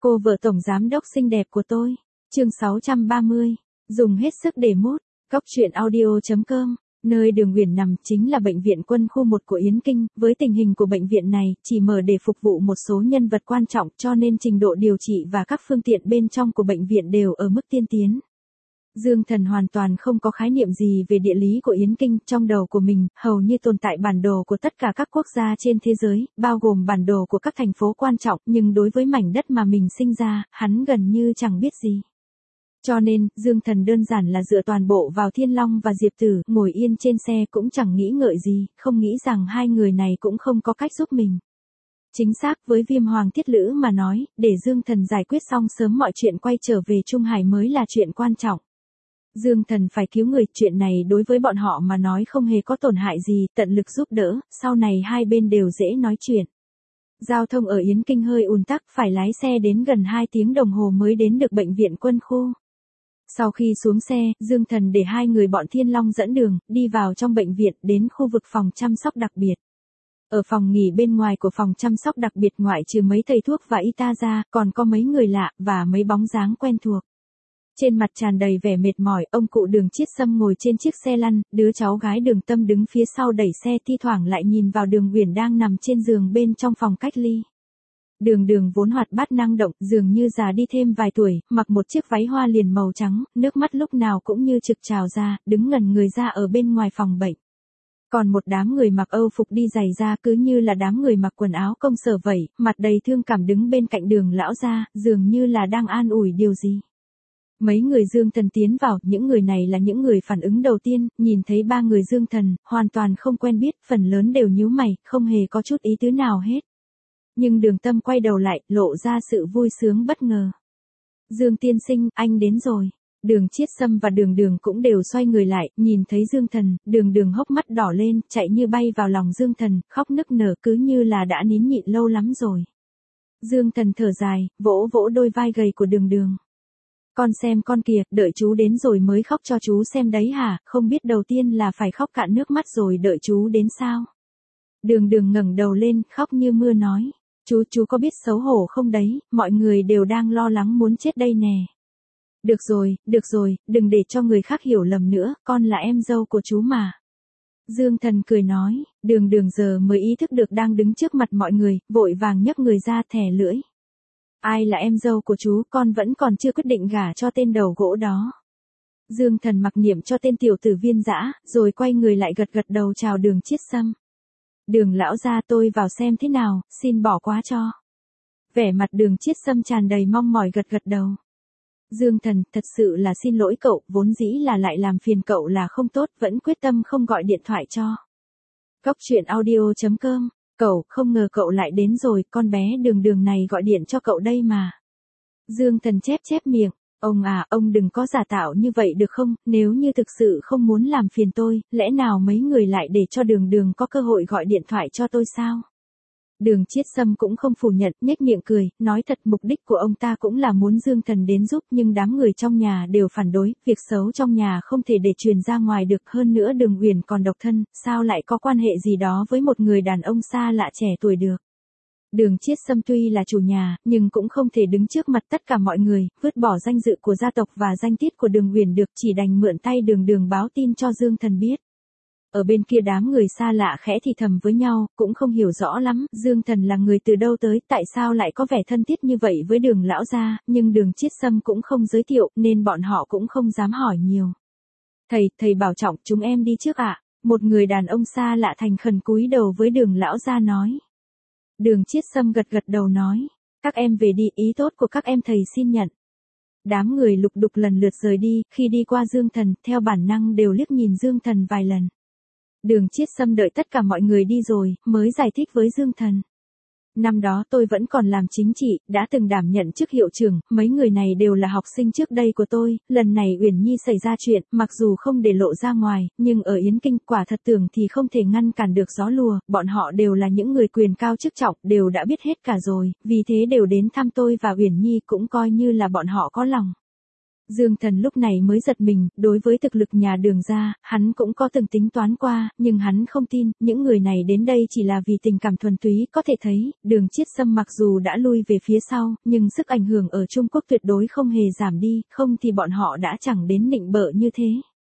Cô vợ tổng giám đốc xinh đẹp của tôi. Chương 630. Dùng hết sức để mốt. Cóc truyện audio.com. Nơi Đường Uyển nằm chính là bệnh viện quân khu 1 của Yến Kinh, với tình hình của bệnh viện này chỉ mở để phục vụ một số nhân vật quan trọng, cho nên trình độ điều trị và các phương tiện bên trong của bệnh viện đều ở mức tiên tiến. Dương Thần hoàn toàn không có khái niệm gì về địa lý của Yến Kinh, trong đầu của mình hầu như tồn tại bản đồ của tất cả các quốc gia trên thế giới, bao gồm bản đồ của các thành phố quan trọng, nhưng đối với mảnh đất mà mình sinh ra, hắn gần như chẳng biết gì. Cho nên, Dương Thần đơn giản là dựa toàn bộ vào Thiên Long và Diệp Tử, ngồi yên trên xe cũng chẳng nghĩ ngợi gì, không nghĩ rằng hai người này cũng không có cách giúp mình. Chính xác với Viêm Hoàng Thiết Lữ mà nói, để Dương Thần giải quyết xong sớm mọi chuyện quay trở về Trung Hải mới là chuyện quan trọng. Dương Thần phải cứu người, chuyện này đối với bọn họ mà nói không hề có tổn hại gì, tận lực giúp đỡ, sau này hai bên đều dễ nói chuyện. Giao thông ở Yến Kinh hơi ùn tắc, phải lái xe đến gần 2 tiếng đồng hồ mới đến được bệnh viện quân khu. Sau khi xuống xe, Dương Thần để hai người bọn Thiên Long dẫn đường, đi vào trong bệnh viện, đến khu vực phòng chăm sóc đặc biệt. Ở phòng nghỉ bên ngoài của phòng chăm sóc đặc biệt ngoại trừ mấy thầy thuốc và y tá ra, còn có mấy người lạ, và mấy bóng dáng quen thuộc. Trên mặt tràn đầy vẻ mệt mỏi, ông cụ Đường Chiết Sâm ngồi trên chiếc xe lăn, đứa cháu gái Đường Tâm đứng phía sau đẩy xe, thi thoảng lại nhìn vào Đường Uyển đang nằm trên giường bên trong phòng cách ly. Đường vốn hoạt bát năng động, dường như già đi thêm vài tuổi, mặc một chiếc váy hoa liền màu trắng, nước mắt lúc nào cũng như trực trào ra, đứng ngẩn người ra ở bên ngoài phòng bệnh. Còn một đám người mặc Âu phục đi giày da cứ như là đám người mặc quần áo công sở vậy, mặt đầy thương cảm đứng bên cạnh Đường lão gia, dường như là đang an ủi điều gì. Mấy người Dương Thần tiến vào, những người này là những người phản ứng đầu tiên, nhìn thấy ba người Dương Thần, hoàn toàn không quen biết, phần lớn đều nhíu mày, không hề có chút ý tứ nào hết. Nhưng Đường Tâm quay đầu lại, lộ ra sự vui sướng bất ngờ. Dương tiên sinh, anh đến rồi. Đường Chiết Sâm và Đường cũng đều xoay người lại, nhìn thấy Dương Thần, Đường hốc mắt đỏ lên, chạy như bay vào lòng Dương Thần, khóc nức nở cứ như là đã nín nhịn lâu lắm rồi. Dương Thần thở dài, vỗ vỗ đôi vai gầy của Đường. Con xem con kìa, đợi chú đến rồi mới khóc cho chú xem đấy hả, không biết đầu tiên là phải khóc cạn nước mắt rồi đợi chú đến sao. Đường ngẩng đầu lên, khóc như mưa nói. Chú có biết xấu hổ không đấy, mọi người đều đang lo lắng muốn chết đây nè. Được rồi, đừng để cho người khác hiểu lầm nữa, con là em dâu của chú mà. Dương Thần cười nói, Đường giờ mới ý thức được đang đứng trước mặt mọi người, vội vàng nhấc người ra thè lưỡi. Ai là em dâu của chú, con vẫn còn chưa quyết định gả cho tên đầu gỗ đó. Dương Thần mặc niệm cho tên tiểu tử Viên Dã, rồi quay người lại gật đầu chào Đường Chiết Sâm. Đường lão gia, tôi vào xem thế nào, xin bỏ qua cho. Vẻ mặt Đường Chiết Sâm tràn đầy mong mỏi gật đầu. Dương Thần, thật sự là xin lỗi cậu, vốn dĩ là lại làm phiền cậu là không tốt, vẫn quyết tâm không gọi điện thoại cho. Cóc truyện audio.com. Cậu, không ngờ cậu lại đến rồi, con bé Đường này gọi điện cho cậu đây mà. Dương Thần chép miệng, ông đừng có giả tạo như vậy được không, nếu như thực sự không muốn làm phiền tôi, lẽ nào mấy người lại để cho Đường có cơ hội gọi điện thoại cho tôi sao? Đường Chiết Sâm cũng không phủ nhận, nhếch miệng cười, nói thật mục đích của ông ta cũng là muốn Dương Thần đến giúp, nhưng đám người trong nhà đều phản đối, việc xấu trong nhà không thể để truyền ra ngoài được, hơn nữa Đường Uyển còn độc thân, sao lại có quan hệ gì đó với một người đàn ông xa lạ trẻ tuổi được. Đường Chiết Sâm tuy là chủ nhà, nhưng cũng không thể đứng trước mặt tất cả mọi người, vứt bỏ danh dự của gia tộc và danh tiết của Đường Uyển được, chỉ đành mượn tay Đường báo tin cho Dương Thần biết. Ở bên kia đám người xa lạ khẽ thì thầm với nhau, cũng không hiểu rõ lắm, Dương Thần là người từ đâu tới, tại sao lại có vẻ thân thiết như vậy với Đường lão gia, nhưng Đường Chiết Sâm cũng không giới thiệu, nên bọn họ cũng không dám hỏi nhiều. Thầy bảo trọng, chúng em đi trước ạ. Một người đàn ông xa lạ thành khẩn cúi đầu với Đường lão gia nói. Đường Chiết Sâm gật đầu nói, các em về đi, ý tốt của các em thầy xin nhận. Đám người lục đục lần lượt rời đi, khi đi qua Dương Thần, theo bản năng đều liếc nhìn Dương Thần vài lần. Đường Chiết Sâm đợi tất cả mọi người đi rồi, mới giải thích với Dương Thần. Năm đó tôi vẫn còn làm chính trị, đã từng đảm nhận chức hiệu trưởng, mấy người này đều là học sinh trước đây của tôi, lần này Uyển Nhi xảy ra chuyện, mặc dù không để lộ ra ngoài, nhưng ở Yến Kinh quả thật tưởng thì không thể ngăn cản được gió lùa, bọn họ đều là những người quyền cao chức trọng, đều đã biết hết cả rồi, vì thế đều đến thăm tôi và Uyển Nhi cũng coi như là bọn họ có lòng. Dương Thần lúc này mới giật mình, đối với thực lực nhà Đường gia, hắn cũng có từng tính toán qua, nhưng hắn không tin, những người này đến đây chỉ là vì tình cảm thuần túy, có thể thấy, Đường Chiết Sâm mặc dù đã lui về phía sau, nhưng sức ảnh hưởng ở Trung Quốc tuyệt đối không hề giảm đi, không thì bọn họ đã chẳng đến nịnh bợ như thế.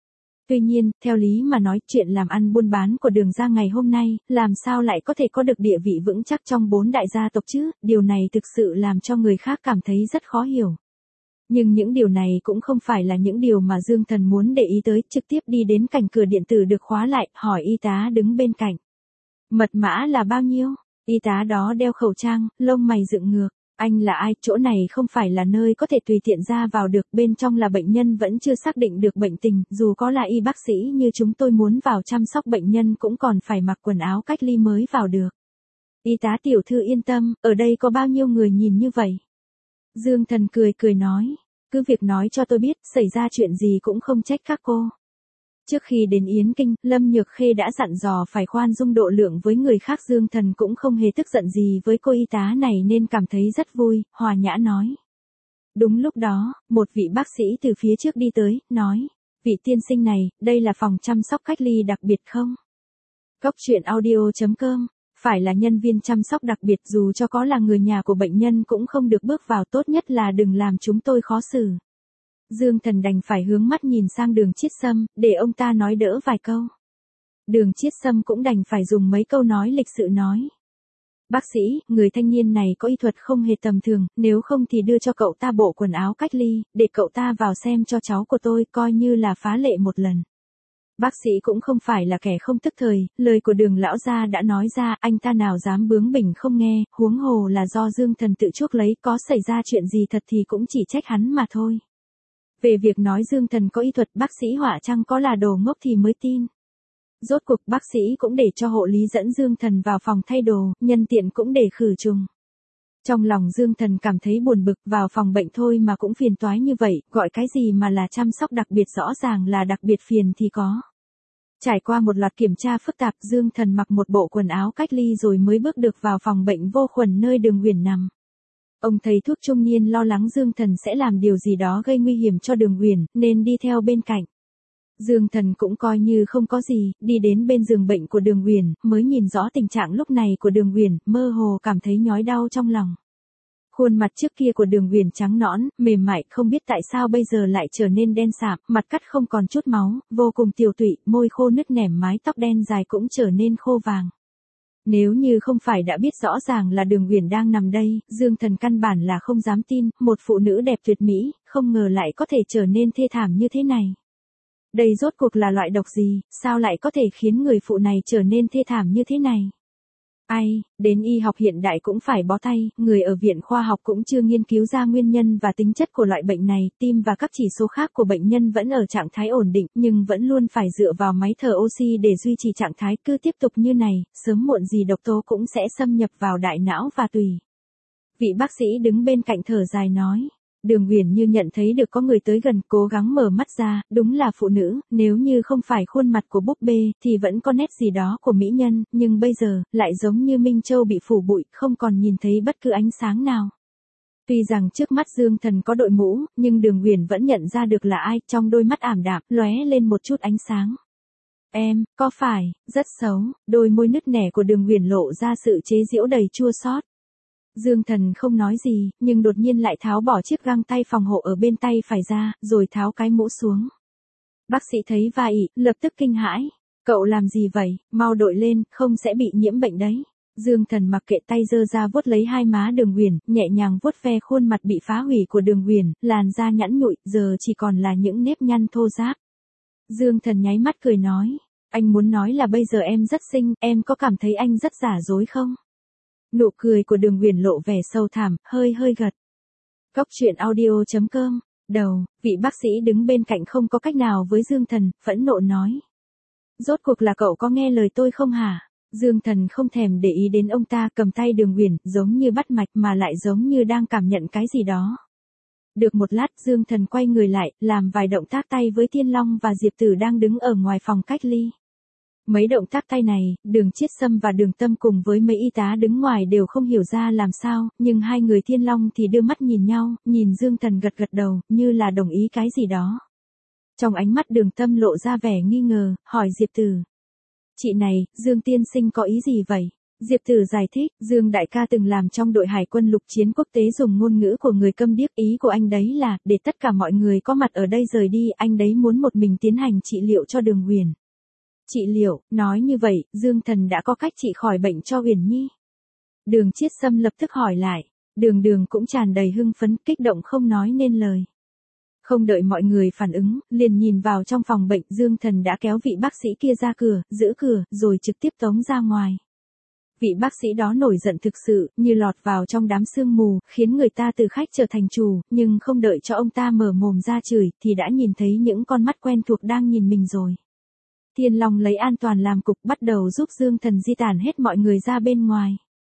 Tuy nhiên, theo lý mà nói, chuyện làm ăn buôn bán của Đường gia ngày hôm nay, làm sao lại có thể có được địa vị vững chắc trong 4 đại gia tộc chứ, điều này thực sự làm cho người khác cảm thấy rất khó hiểu. Nhưng những điều này cũng không phải là những điều mà Dương Thần muốn để ý tới, trực tiếp đi đến cạnh cửa điện tử được khóa lại, hỏi y tá đứng bên cạnh. Mật mã là bao nhiêu? Y tá đó đeo khẩu trang, lông mày dựng ngược. Anh là ai? Chỗ này không phải là nơi có thể tùy tiện ra vào được, bên trong là bệnh nhân vẫn chưa xác định được bệnh tình, dù có là y bác sĩ như chúng tôi muốn vào chăm sóc bệnh nhân cũng còn phải mặc quần áo cách ly mới vào được. Y tá tiểu thư yên tâm, ở đây có bao nhiêu người nhìn như vậy? Dương Thần cười cười nói, cứ việc nói cho tôi biết, xảy ra chuyện gì cũng không trách các cô. Trước khi đến Yến Kinh, Lâm Nhược Khê đã dặn dò phải khoan dung độ lượng với người khác. Dương Thần cũng không hề tức giận gì với cô y tá này nên cảm thấy rất vui, hòa nhã nói. Đúng lúc đó, một vị bác sĩ từ phía trước đi tới, nói, vị tiên sinh này, đây là phòng chăm sóc cách ly đặc biệt không? Cốc truyện audio.com, phải là nhân viên chăm sóc đặc biệt, dù cho có là người nhà của bệnh nhân cũng không được bước vào, tốt nhất là đừng làm chúng tôi khó xử. Dương Thần đành phải hướng mắt nhìn sang Đường Chiết Sâm, để ông ta nói đỡ vài câu. Đường Chiết Sâm cũng đành phải dùng mấy câu nói lịch sự nói. Bác sĩ, người thanh niên này có y thuật không hề tầm thường, nếu không thì đưa cho cậu ta bộ quần áo cách ly, để cậu ta vào xem cho cháu của tôi, coi như là phá lệ một lần. Bác sĩ cũng không phải là kẻ không tức thời, lời của Đường lão gia đã nói ra, anh ta nào dám bướng bỉnh không nghe, huống hồ là do Dương Thần tự chuốc lấy, có xảy ra chuyện gì thật thì cũng chỉ trách hắn mà thôi. Về việc nói Dương Thần có y thuật, bác sĩ Họa Trăng có là đồ ngốc thì mới tin. Rốt cuộc bác sĩ cũng để cho hộ lý dẫn Dương Thần vào phòng thay đồ, nhân tiện cũng để khử trùng. Trong lòng Dương Thần cảm thấy buồn bực, vào phòng bệnh thôi mà cũng phiền toái như vậy, gọi cái gì mà là chăm sóc đặc biệt, rõ ràng là đặc biệt phiền thì có. Trải qua một loạt kiểm tra phức tạp, Dương Thần mặc một bộ quần áo cách ly rồi mới bước được vào phòng bệnh vô khuẩn nơi Đường Uyển nằm. Ông thầy thuốc trung niên lo lắng Dương Thần sẽ làm điều gì đó gây nguy hiểm cho Đường Uyển, nên đi theo bên cạnh. Dương Thần cũng coi như không có gì, đi đến bên giường bệnh của Đường Uyển, mới nhìn rõ tình trạng lúc này của Đường Uyển, mơ hồ cảm thấy nhói đau trong lòng. Khuôn mặt trước kia của Đường Uyển trắng nõn, mềm mại, không biết tại sao bây giờ lại trở nên đen sạm, mặt cắt không còn chút máu, vô cùng tiều tụy, môi khô nứt nẻm, mái tóc đen dài cũng trở nên khô vàng. Nếu như không phải đã biết rõ ràng là Đường Uyển đang nằm đây, Dương Thần căn bản là không dám tin, một phụ nữ đẹp tuyệt mỹ, không ngờ lại có thể trở nên thê thảm như thế này. Đây rốt cuộc là loại độc gì, sao lại có thể khiến người phụ này trở nên thê thảm như thế này? Ai, đến y học hiện đại cũng phải bó tay, người ở viện khoa học cũng chưa nghiên cứu ra nguyên nhân và tính chất của loại bệnh này, tim và các chỉ số khác của bệnh nhân vẫn ở trạng thái ổn định, nhưng vẫn luôn phải dựa vào máy thở oxy để duy trì trạng thái, cứ tiếp tục như này, sớm muộn gì độc tố cũng sẽ xâm nhập vào đại não và tùy. Vị bác sĩ đứng bên cạnh thở dài nói. Đường Uyển như nhận thấy được có người tới gần, cố gắng mở mắt ra, đúng là phụ nữ, nếu như không phải khuôn mặt của búp bê, thì vẫn có nét gì đó của mỹ nhân, nhưng bây giờ, lại giống như Minh Châu bị phủ bụi, không còn nhìn thấy bất cứ ánh sáng nào. Tuy rằng trước mắt Dương Thần có đội mũ, nhưng Đường Uyển vẫn nhận ra được là ai, trong đôi mắt ảm đạm, lóe lên một chút ánh sáng. Em, có phải, rất xấu, đôi môi nứt nẻ của Đường Uyển lộ ra sự chế giễu đầy chua xót. Dương Thần không nói gì, nhưng đột nhiên lại tháo bỏ chiếc găng tay phòng hộ ở bên tay phải ra, rồi tháo cái mũ xuống. Bác sĩ thấy vậy, lập tức kinh hãi. Cậu làm gì vậy, mau đội lên, không sẽ bị nhiễm bệnh đấy. Dương Thần mặc kệ, tay giơ ra vuốt lấy hai má Đường Uyển, nhẹ nhàng vuốt ve khuôn mặt bị phá hủy của Đường Uyển, làn da nhẵn nhụi, giờ chỉ còn là những nếp nhăn thô ráp. Dương Thần nháy mắt cười nói, anh muốn nói là bây giờ em rất xinh, em có cảm thấy anh rất giả dối không? Nụ cười của Đường Uyển lộ vẻ sâu thẳm, hơi gật. Cốc truyện audio.com, đầu, vị bác sĩ đứng bên cạnh không có cách nào với Dương Thần, phẫn nộ nói. Rốt cuộc là cậu có nghe lời tôi không hả? Dương Thần không thèm để ý đến ông ta, cầm tay Đường Uyển, giống như bắt mạch mà lại giống như đang cảm nhận cái gì đó. Được một lát, Dương Thần quay người lại, làm vài động tác tay với Thiên Long và Diệp Tử đang đứng ở ngoài phòng cách ly. Mấy động tác tay này, Đường Chiết Sâm và Đường Tâm cùng với mấy y tá đứng ngoài đều không hiểu ra làm sao, nhưng hai người Thiên Long thì đưa mắt nhìn nhau, nhìn Dương Thần gật gật đầu, như là đồng ý cái gì đó. Trong ánh mắt Đường Tâm lộ ra vẻ nghi ngờ, hỏi Diệp Tử. Chị này, Dương tiên sinh có ý gì vậy? Diệp Tử giải thích, Dương đại ca từng làm trong đội hải quân lục chiến quốc tế dùng ngôn ngữ của người câm điếc, ý của anh đấy là, để tất cả mọi người có mặt ở đây rời đi, anh đấy muốn một mình tiến hành trị liệu cho Đường Huyền. Trị liệu, nói như vậy, Dương Thần đã có cách trị khỏi bệnh cho Huyền Nhi. Đường Chiết Sâm lập tức hỏi lại, Đường cũng tràn đầy hưng phấn, kích động không nói nên lời. Không đợi mọi người phản ứng, liền nhìn vào trong phòng bệnh, Dương Thần đã kéo vị bác sĩ kia ra cửa, giữ cửa, rồi trực tiếp tống ra ngoài. Vị bác sĩ đó nổi giận thực sự, như lọt vào trong đám sương mù, khiến người ta từ khách trở thành chủ, nhưng không đợi cho ông ta mở mồm ra chửi, thì đã nhìn thấy những con mắt quen thuộc đang nhìn mình rồi. Thiên Long lấy an toàn làm cục, bắt đầu giúp Dương Thần di tản hết mọi người ra bên ngoài.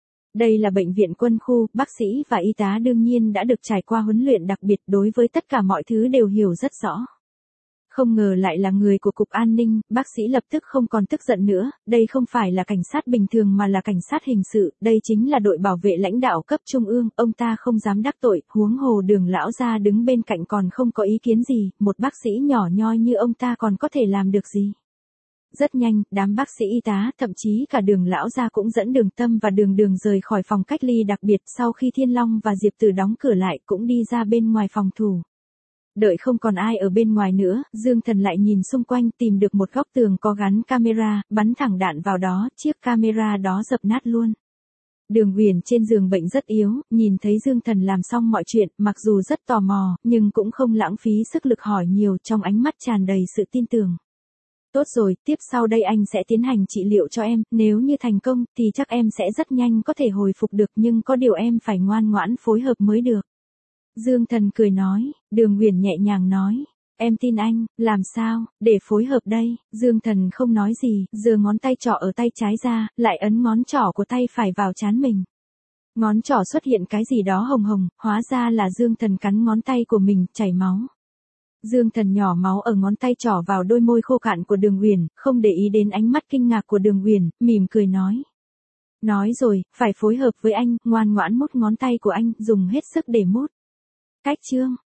Đây là bệnh viện quân khu, bác sĩ và y tá đương nhiên đã được trải qua huấn luyện đặc biệt, đối với tất cả mọi thứ đều hiểu rất rõ. Không ngờ lại là người của Cục An ninh, bác sĩ lập tức không còn tức giận nữa, đây không phải là cảnh sát bình thường mà là cảnh sát hình sự, đây chính là đội bảo vệ lãnh đạo cấp trung ương, ông ta không dám đắc tội, huống hồ Đường lão gia đứng bên cạnh còn không có ý kiến gì, một bác sĩ nhỏ nhoi như ông ta còn có thể làm được gì. Rất nhanh, đám bác sĩ y tá, thậm chí cả Đường lão gia cũng dẫn Đường Tâm và Đường rời khỏi phòng cách ly đặc biệt, sau khi Thiên Long và Diệp Tử đóng cửa lại cũng đi ra bên ngoài phòng thủ. Đợi không còn ai ở bên ngoài nữa, Dương Thần lại nhìn xung quanh tìm được một góc tường có gắn camera, bắn thẳng đạn vào đó, chiếc camera đó dập nát luôn. Đường Huyền trên giường bệnh rất yếu, nhìn thấy Dương Thần làm xong mọi chuyện, mặc dù rất tò mò, nhưng cũng không lãng phí sức lực hỏi nhiều, trong ánh mắt tràn đầy sự tin tưởng. Tốt rồi, tiếp sau đây anh sẽ tiến hành trị liệu cho em, nếu như thành công, thì chắc em sẽ rất nhanh có thể hồi phục được, nhưng có điều em phải ngoan ngoãn phối hợp mới được. Dương Thần cười nói, Đường Huyền nhẹ nhàng nói, em tin anh, làm sao, để phối hợp đây, Dương Thần không nói gì, giơ ngón tay trỏ ở tay trái ra, lại ấn ngón trỏ của tay phải vào trán mình. Ngón trỏ xuất hiện cái gì đó hồng hồng, hóa ra là Dương Thần cắn ngón tay của mình, chảy máu. Dương Thần nhỏ máu ở ngón tay trỏ vào đôi môi khô cạn của Đường Huyền, không để ý đến ánh mắt kinh ngạc của Đường Huyền, mỉm cười nói. Nói rồi, phải phối hợp với anh, ngoan ngoãn mút ngón tay của anh, dùng hết sức để mút. Cách chương